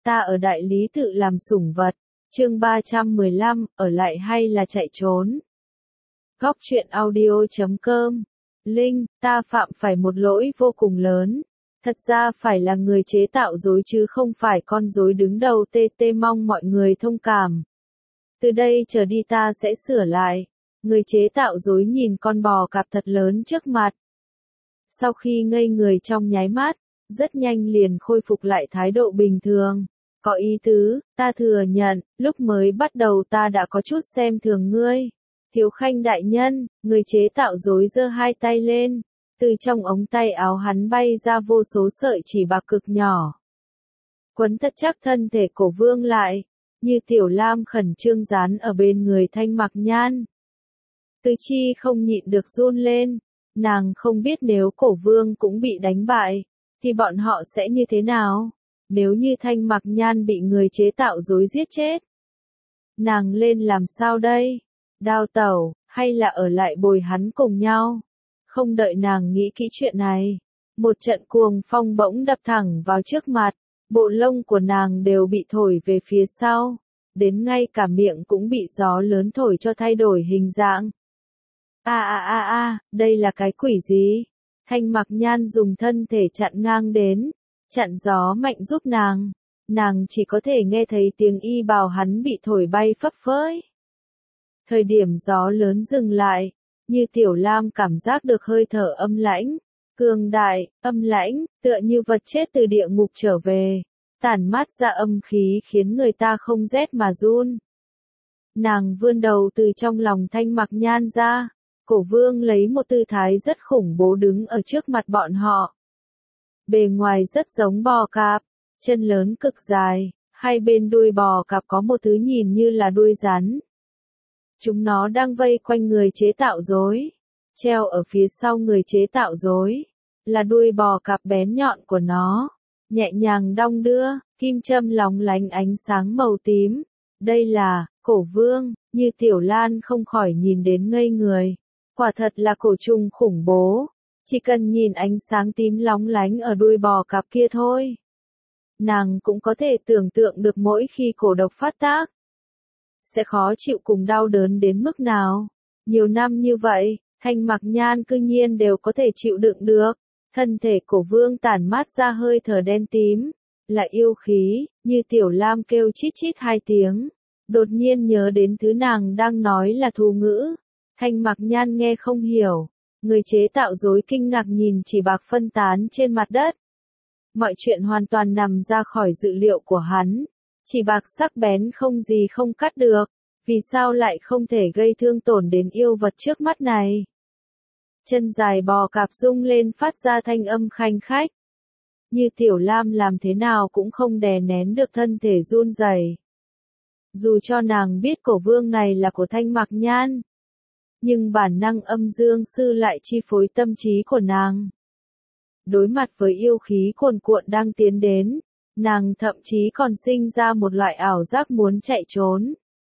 ta ở đại lý tự làm sủng vật. Chương 315, ở lại hay là chạy trốn? Góc truyện audio.com. Linh, ta phạm phải một lỗi vô cùng lớn. Thật ra phải là người chế tạo rối chứ không phải con rối đứng đầu TT, mong mọi người thông cảm. Từ đây trở đi ta sẽ sửa lại. Người chế tạo rối nhìn con bò cạp thật lớn trước mặt. Sau khi ngây người trong nháy mắt, rất nhanh liền khôi phục lại thái độ bình thường. Có ý tứ, ta thừa nhận, lúc mới bắt đầu ta đã có chút xem thường ngươi. Thiếu Khanh đại nhân, người chế tạo rối giơ hai tay lên. Từ trong ống tay áo hắn bay ra vô số sợi chỉ bạc cực nhỏ. Quấn thật chắc thân thể Cổ Vương lại, như tiểu lam khẩn trương dán ở bên người Thanh Mặc Nhan. Từ Chi không nhịn được run lên, nàng không biết nếu Cổ Vương cũng bị đánh bại, thì bọn họ sẽ như thế nào, nếu như Thanh Mặc Nhan bị người chế tạo rối giết chết. Nàng lên làm sao đây? Đào tẩu, hay là ở lại bồi hắn cùng nhau? Không đợi nàng nghĩ kỹ chuyện này, một trận cuồng phong bỗng đập thẳng vào trước mặt, bộ lông của nàng đều bị thổi về phía sau, đến ngay cả miệng cũng bị gió lớn thổi cho thay đổi hình dạng. Đây là cái quỷ gì? Thanh Mặc Nhan dùng thân thể chặn ngang đến, chặn gió mạnh giúp nàng chỉ có thể nghe thấy tiếng y bào hắn bị thổi bay phấp phới. Thời điểm gió lớn dừng lại, như tiểu lam cảm giác được hơi thở âm lãnh, cường đại, âm lãnh, tựa như vật chết từ địa ngục trở về, tản mát ra âm khí khiến người ta không rét mà run. Nàng vươn đầu từ trong lòng Thanh Mặc Nhan ra, Cổ Vương lấy một tư thái rất khủng bố đứng ở trước mặt bọn họ. Bề ngoài rất giống bò cạp, chân lớn cực dài, hai bên đuôi bò cạp có một thứ nhìn như là đuôi rắn. Chúng nó đang vây quanh người chế tạo rối, treo ở phía sau người chế tạo rối, là đuôi bò cạp bén nhọn của nó, nhẹ nhàng đong đưa, kim châm lóng lánh ánh sáng màu tím. Đây là Cổ Vương, như Tiểu Lan không khỏi nhìn đến ngây người. Quả thật là cổ trùng khủng bố, chỉ cần nhìn ánh sáng tím lóng lánh ở đuôi bò cạp kia thôi. Nàng cũng có thể tưởng tượng được mỗi khi cổ độc phát tác, sẽ khó chịu cùng đau đớn đến mức nào. Nhiều năm như vậy, Thanh Mặc Nhan cư nhiên đều có thể chịu đựng được. Thân thể Cổ Vương tản mát ra hơi thở đen tím, là yêu khí, như tiểu lam kêu chít chít hai tiếng. Đột nhiên nhớ đến thứ nàng đang nói là thú ngữ. Thanh Mặc Nhan nghe không hiểu, người chế tạo rối kinh ngạc nhìn chỉ bạc phân tán trên mặt đất. Mọi chuyện hoàn toàn nằm ra khỏi dự liệu của hắn. Chỉ bạc sắc bén không gì không cắt được, vì sao lại không thể gây thương tổn đến yêu vật trước mắt này? Chân dài bò cạp rung lên phát ra thanh âm khanh khách. Như tiểu lam làm thế nào cũng không đè nén được thân thể run rẩy. Dù cho nàng biết Cổ Vương này là của Thanh Mặc Nhan, nhưng bản năng âm dương sư lại chi phối tâm trí của nàng. Đối mặt với yêu khí cuồn cuộn đang tiến đến, nàng thậm chí còn sinh ra một loại ảo giác muốn chạy trốn.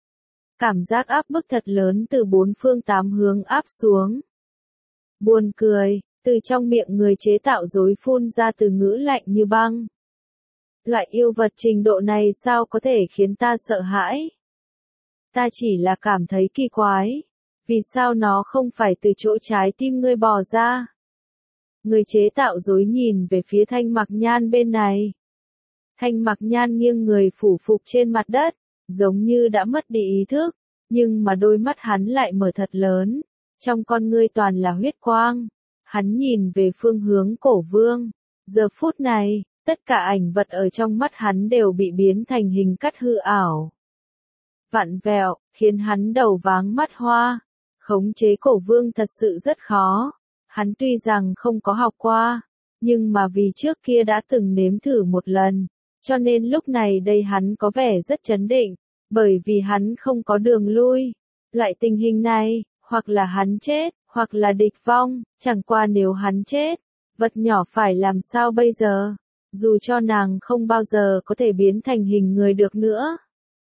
Cảm giác áp bức thật lớn từ bốn phương tám hướng áp xuống. Buồn cười, từ trong miệng người chế tạo rối phun ra từ ngữ lạnh như băng. Loại yêu vật trình độ này sao có thể khiến ta sợ hãi? Ta chỉ là cảm thấy kỳ quái. Vì sao nó không phải từ chỗ trái tim ngươi bò ra? Người chế tạo rối nhìn về phía Thanh Mặc Nhan bên này. Thanh Mặc Nhan nghiêng người phủ phục trên mặt đất, giống như đã mất đi ý thức, nhưng mà đôi mắt hắn lại mở thật lớn, trong con ngươi toàn là huyết quang. Hắn nhìn về phương hướng Cổ Vương. Giờ phút này, tất cả ảnh vật ở trong mắt hắn đều bị biến thành hình cắt hư ảo. Vặn vẹo, khiến hắn đầu váng mắt hoa. Khống chế Cổ Vương thật sự rất khó. Hắn tuy rằng không có học qua, nhưng mà vì trước kia đã từng nếm thử một lần, cho nên lúc này đây hắn có vẻ rất trấn định, bởi vì hắn không có đường lui. Loại tình hình này, hoặc là hắn chết, hoặc là địch vong, chẳng qua nếu hắn chết, vật nhỏ phải làm sao bây giờ? Dù cho nàng không bao giờ có thể biến thành hình người được nữa,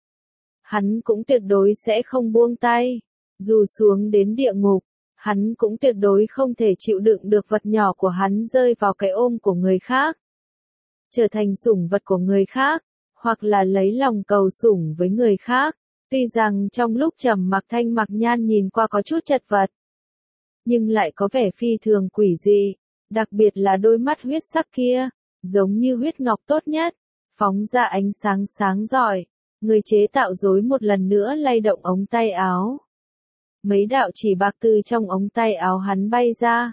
hắn cũng tuyệt đối sẽ không buông tay. Dù xuống đến địa ngục, hắn cũng tuyệt đối không thể chịu đựng được vật nhỏ của hắn rơi vào cái ôm của người khác, trở thành sủng vật của người khác, hoặc là lấy lòng cầu sủng với người khác. Tuy rằng trong lúc trầm mặc Thanh Mặc Nhan nhìn qua có chút chật vật, nhưng lại có vẻ phi thường quỷ dị, đặc biệt là đôi mắt huyết sắc kia, giống như huyết ngọc tốt nhất, phóng ra ánh sáng sáng rọi. Người chế tạo rối một lần nữa lay động ống tay áo. Mấy đạo chỉ bạc từ trong ống tay áo hắn bay ra,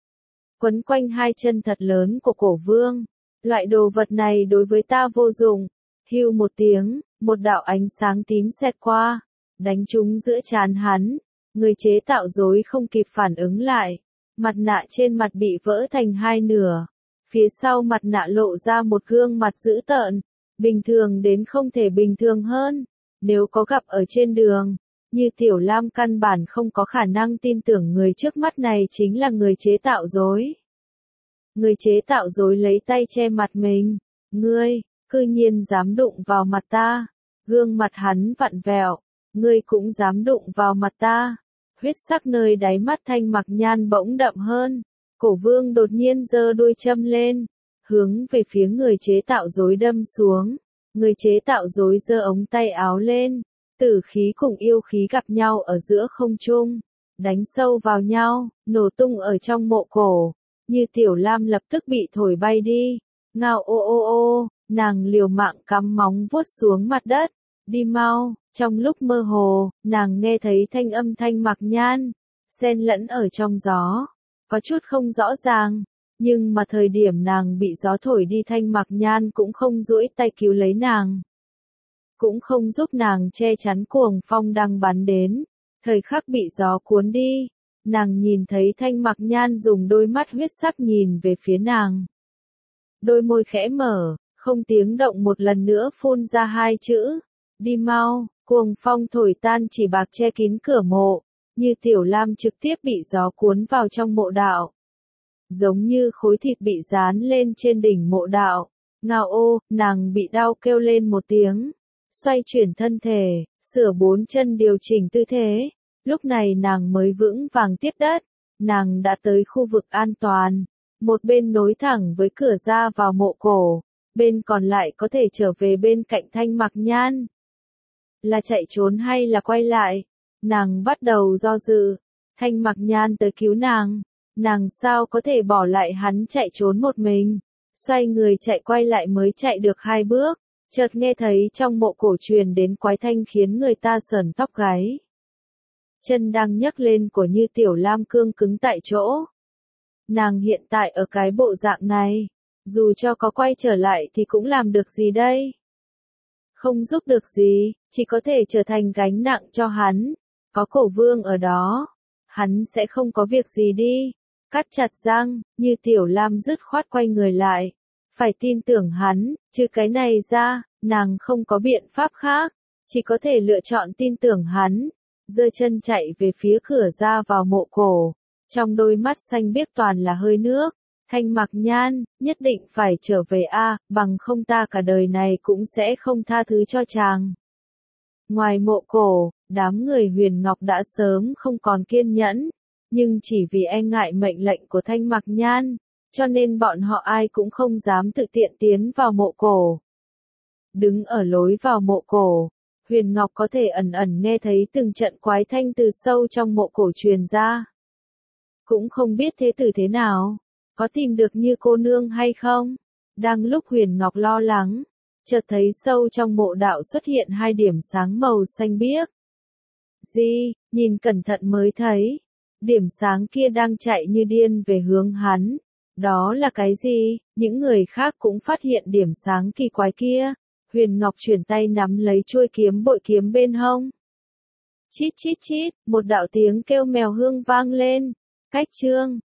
quấn quanh hai chân thật lớn của Cổ Vương. Loại đồ vật này đối với ta vô dụng. Hưu một tiếng, một đạo ánh sáng tím xẹt qua, đánh trúng giữa trán hắn. Người chế tạo rối không kịp phản ứng lại, mặt nạ trên mặt bị vỡ thành hai nửa. Phía sau mặt nạ lộ ra một gương mặt dữ tợn, bình thường đến không thể bình thường hơn. Nếu có gặp ở trên đường, Như Tiểu Lam căn bản không có khả năng tin tưởng người trước mắt này chính là người chế tạo rối. Người chế tạo rối lấy tay che mặt mình. Ngươi, cư nhiên dám đụng vào mặt ta. Gương mặt hắn vặn vẹo. Ngươi cũng dám đụng vào mặt ta. Huyết sắc nơi đáy mắt Thanh Mặc Nhan bỗng đậm hơn. Cổ Vương đột nhiên giơ đuôi châm lên, hướng về phía người chế tạo rối đâm xuống. Người chế tạo rối giơ ống tay áo lên, tử khí cùng yêu khí gặp nhau ở giữa không trung, đánh sâu vào nhau, nổ tung ở trong mộ cổ. Như Tiểu Lam lập tức bị thổi bay đi. Ngao ô ô ô, nàng liều mạng cắm móng vuốt xuống mặt đất. Đi mau. Trong lúc mơ hồ, nàng nghe thấy thanh âm Thanh Mặc Nhan, xen lẫn ở trong gió. Có chút không rõ ràng, nhưng mà thời điểm nàng bị gió thổi đi Thanh Mặc Nhan cũng không duỗi tay cứu lấy nàng. Cũng không giúp nàng che chắn cuồng phong đang bắn đến. Thời khắc bị gió cuốn đi, nàng nhìn thấy Thanh Mặc Nhan dùng đôi mắt huyết sắc nhìn về phía nàng. Đôi môi khẽ mở, không tiếng động một lần nữa phun ra hai chữ. Đi mau. Cuồng phong thổi tan chỉ bạc che kín cửa mộ. Như Tiểu Lam trực tiếp bị gió cuốn vào trong mộ đạo. Giống như khối thịt bị dán lên trên đỉnh mộ đạo. Ngao ô, nàng bị đau kêu lên một tiếng. Xoay chuyển thân thể, sửa bốn chân điều chỉnh tư thế. Lúc này nàng mới vững vàng tiếp đất. Nàng đã tới khu vực an toàn. Một bên nối thẳng với cửa ra vào mộ cổ. Bên còn lại có thể trở về bên cạnh Thanh Mặc Nhan. Là chạy trốn hay là quay lại? Nàng bắt đầu do dự. Thanh Mặc Nhan tới cứu nàng. Nàng sao có thể bỏ lại hắn chạy trốn một mình? Xoay người chạy quay lại mới chạy được 2 bước. Chợt nghe thấy trong mộ cổ truyền đến quái thanh khiến người ta sởn tóc gáy. Chân đang nhấc lên của Như Tiểu Lam cương cứng tại chỗ. Nàng hiện tại ở cái bộ dạng này, dù cho có quay trở lại thì cũng làm được gì đây? Không giúp được gì, chỉ có thể trở thành gánh nặng cho hắn. Có Cổ Vương ở đó, hắn sẽ không có việc gì đi. Cắt chặt răng, Như Tiểu Lam dứt khoát quay người lại. Phải tin tưởng hắn, chứ cái này ra, nàng không có biện pháp khác. Chỉ có thể lựa chọn tin tưởng hắn. Giơ chân chạy về phía cửa ra vào mộ cổ. Trong đôi mắt xanh biếc toàn là hơi nước. Thanh Mặc Nhan, nhất định phải trở về a, bằng không ta cả đời này cũng sẽ không tha thứ cho chàng. Ngoài mộ cổ, đám người Huyền Ngọc đã sớm không còn kiên nhẫn, nhưng chỉ vì e ngại mệnh lệnh của Thanh Mặc Nhan, cho nên bọn họ ai cũng không dám tự tiện tiến vào mộ cổ. Đứng ở lối vào mộ cổ, Huyền Ngọc có thể ẩn ẩn nghe thấy từng trận quái thanh từ sâu trong mộ cổ truyền ra. Cũng không biết thế tử thế nào. Có tìm được Như cô nương hay không? Đang lúc Huyền Ngọc lo lắng, chợt thấy sâu trong mộ đạo xuất hiện 2 điểm sáng màu xanh biếc. Gì? Nhìn cẩn thận mới thấy, điểm sáng kia đang chạy như điên về hướng hắn. Đó là cái gì? Những người khác cũng phát hiện điểm sáng kỳ quái kia. Huyền Ngọc chuyển tay nắm lấy chuôi kiếm bội kiếm bên hông. Chít chít chít, một đạo tiếng kêu mèo hương vang lên. Cách chương